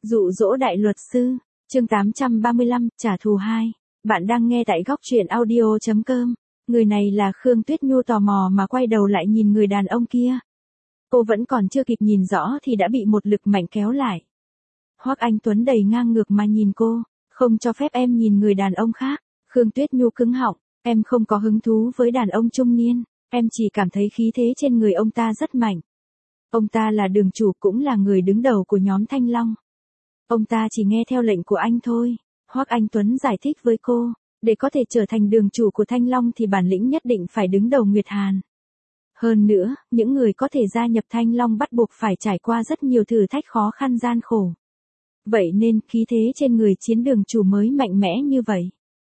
Dụ dỗ đại luật sư, chương 835, trả thù 2. Bạn đang nghe tại góc truyện audio.com. Người này là Khương Tuyết Nhu tò mò mà quay đầu lại nhìn người đàn ông kia. Cô vẫn còn chưa kịp nhìn rõ thì đã bị một lực mạnh kéo lại. Hoắc Anh Tuấn đầy ngang ngược mà nhìn cô, không cho phép em nhìn người đàn ông khác. Khương Tuyết Nhu cứng họng, em không có hứng thú với đàn ông trung niên, em chỉ cảm thấy khí thế trên người ông ta rất mạnh. Ông ta là đường chủ cũng là người đứng đầu của nhóm Thanh Long. Ông ta chỉ nghe theo lệnh của anh thôi. Hoắc Anh Tuấn giải thích với cô, để có thể trở thành đường chủ của Thanh Long thì bản lĩnh nhất định phải đứng đầu Nguyệt Hàn. Hơn nữa, những người có thể gia nhập Thanh Long bắt buộc phải trải qua rất nhiều thử thách khó khăn gian khổ. Vậy nên khí thế trên người chiến đường chủ mới mạnh mẽ như vậy.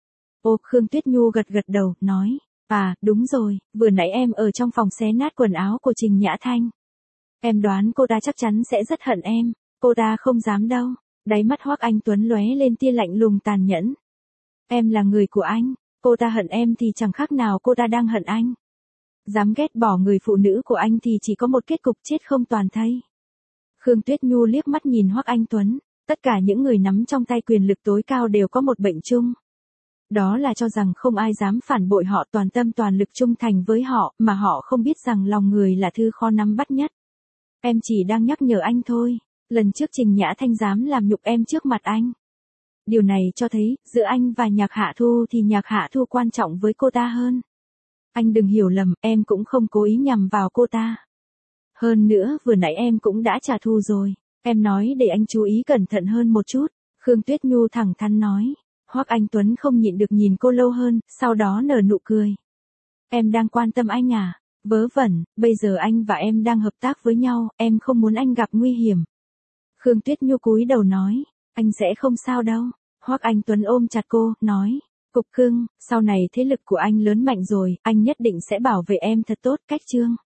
Ô, Khương Tuyết Nhu gật gật đầu, nói, à, đúng rồi, vừa nãy em ở trong phòng xé nát quần áo của Trình Nhã Thanh. Em đoán cô ta chắc chắn sẽ rất hận em, cô ta không dám đâu. Đáy mắt Hoắc Anh Tuấn lóe lên tia lạnh lùng tàn nhẫn. Em là người của anh, cô ta hận em thì chẳng khác nào cô ta đang hận anh. Dám ghét bỏ người phụ nữ của anh thì chỉ có một kết cục chết không toàn thây. Khương Tuyết Nhu liếc mắt nhìn Hoắc Anh Tuấn, tất cả những người nắm trong tay quyền lực tối cao đều có một bệnh chung. Đó là cho rằng không ai dám phản bội họ, toàn tâm toàn lực trung thành với họ, mà họ không biết rằng lòng người là thứ khó nắm bắt nhất. Em chỉ đang nhắc nhở anh thôi. Lần trước Trình Nhã Thanh dám làm nhục em trước mặt anh. Điều này cho thấy, giữa anh và Nhạc Hạ Thu thì Nhạc Hạ Thu quan trọng với cô ta hơn. Anh đừng hiểu lầm, em cũng không cố ý nhằm vào cô ta. Hơn nữa, vừa nãy em cũng đã trả thù rồi. Em nói để anh chú ý cẩn thận hơn một chút. Khương Tuyết Nhu thẳng thắn nói. Hoắc Anh Tuấn không nhịn được nhìn cô lâu hơn, sau đó nở nụ cười. Em đang quan tâm anh à? Vớ vẩn, bây giờ anh và em đang hợp tác với nhau, em không muốn anh gặp nguy hiểm. Khương Tuyết Nhu cúi đầu nói, anh sẽ không sao đâu. Hoắc Anh Tuấn ôm chặt cô, nói, Cục Cưng, sau này thế lực của anh lớn mạnh rồi, anh nhất định sẽ bảo vệ em thật tốt, Cách Trương.